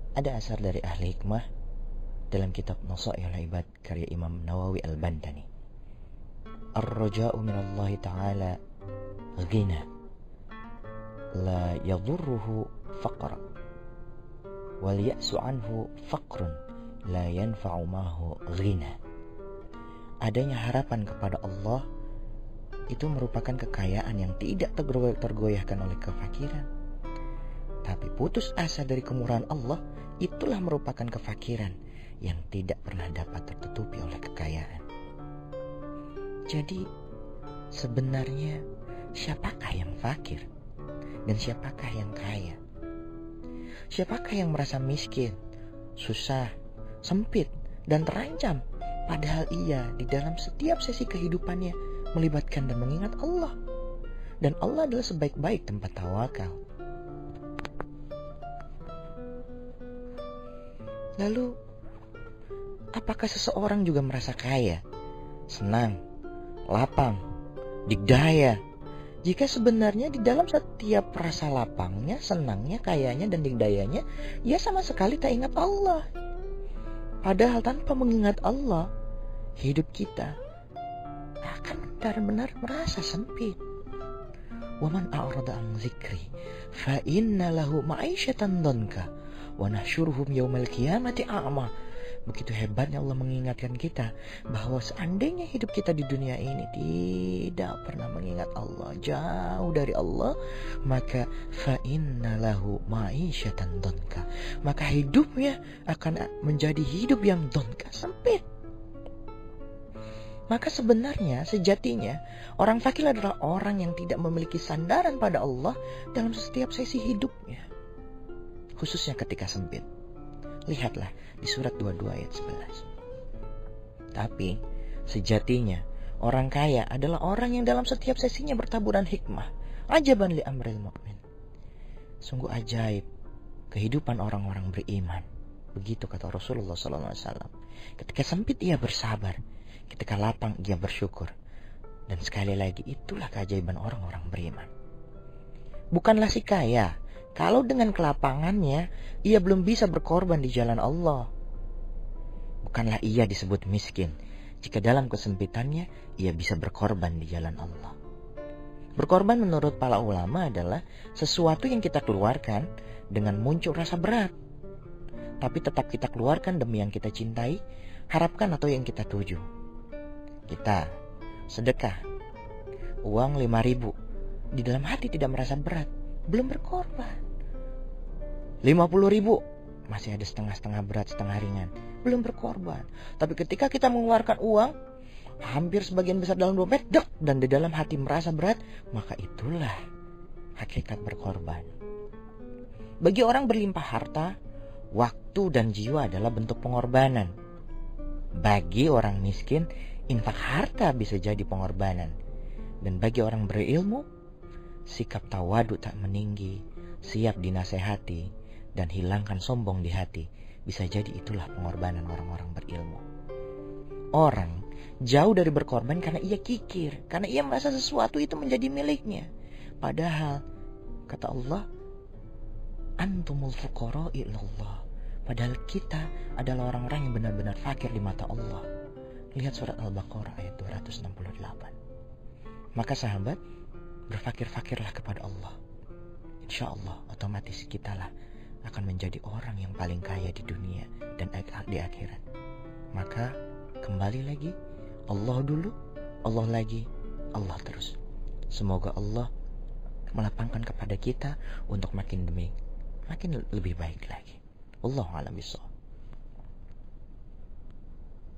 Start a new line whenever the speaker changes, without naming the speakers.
Ada asar dari ahli hikmah dalam kitab Nasaihul Ibad karya Imam Nawawi Al-Bantani. Ar-raja'u minallahi ta'ala ghina la yadurruhu faqra wal ya'su anhu faqrun la yanfa'u mahu ghina. Adanya harapan kepada Allah itu merupakan kekayaan yang tidak tergoyahkan oleh kefakiran. Tapi putus asa dari kemurahan Allah, itulah merupakan kefakiran yang tidak pernah dapat tertutupi oleh kekayaan. Jadi sebenarnya siapakah yang fakir dan siapakah yang kaya? Siapakah yang merasa miskin, susah, sempit, dan terancam? Padahal ia di dalam setiap sesi kehidupannya melibatkan dan mengingat Allah. Dan Allah adalah sebaik-baik tempat tawakal. Lalu, apakah seseorang juga merasa kaya, senang, lapang, digdaya, jika sebenarnya di dalam setiap rasa lapangnya, senangnya, kayanya, dan digdayanya, ia sama sekali tak ingat Allah. Padahal tanpa mengingat Allah, hidup kita akan benar-benar merasa sempit. وَمَنْ أَعْرَضَ عَنْ ذِكْرِي فَإِنَّ لَهُ مَعِيشَةً ضَنْكَ وَنَحْشُرُهُمْ يَوْمَ الْقِيَامَةِ أَعْمَى. Begitu hebatnya Allah mengingatkan kita bahwa seandainya hidup kita di dunia ini tidak pernah mengingat Allah, jauh dari Allah, maka فَإِنَّ لَهُ مَعِيشَةً ضَنْكَ, maka hidupnya akan menjadi hidup yang donka, sempit. Maka sebenarnya sejatinya orang fakir adalah orang yang tidak memiliki sandaran pada Allah dalam setiap sesi hidupnya, khususnya ketika sempit. Lihatlah di surat 22 ayat 11. Tapi sejatinya orang kaya adalah orang yang dalam setiap sesinya bertaburan hikmah. Ajaban li amril mu'min. Sungguh ajaib kehidupan orang-orang beriman. Begitu kata Rasulullah SAW. Ketika sempit ia bersabar, ketika lapang ia bersyukur. Dan sekali lagi itulah keajaiban orang-orang beriman. Bukanlah si kaya kalau dengan kelapangannya ia belum bisa berkorban di jalan Allah. Bukanlah ia disebut miskin jika dalam kesempitannya ia bisa berkorban di jalan Allah. Berkorban menurut para ulama adalah sesuatu yang kita keluarkan dengan muncul rasa berat, tapi tetap kita keluarkan demi yang kita cintai, harapkan atau yang kita tuju. Kita sedekah uang 5.000, di dalam hati tidak merasa berat, belum berkorban. 50.000 masih ada setengah-setengah berat, setengah ringan, belum berkorban. Tapi ketika kita mengeluarkan uang hampir sebagian besar dalam dompet, dan di dalam hati merasa berat, maka itulah hakikat berkorban. Bagi orang berlimpah harta, waktu dan jiwa adalah bentuk pengorbanan. Bagi orang miskin, infak harta bisa jadi pengorbanan. Dan bagi orang berilmu, sikap tawadu tak meninggi, siap dinasehati, dan hilangkan sombong di hati, bisa jadi itulah pengorbanan orang-orang berilmu. Orang jauh dari berkorban karena ia kikir, karena ia merasa sesuatu itu menjadi miliknya. Padahal kata Allah, antumul fuqara ilallah. Padahal kita adalah orang-orang yang benar-benar fakir di mata Allah. Lihat surat Al-Baqarah ayat 268. Maka sahabat, berfakir-fakirlah kepada Allah. Insya Allah otomatis kitalah akan menjadi orang yang paling kaya di dunia dan di akhirat. Maka kembali lagi, Allah dulu, Allah lagi, Allah terus. Semoga Allah melapangkan kepada kita untuk makin lebih baik lagi. Wallahu a'lam bishawab.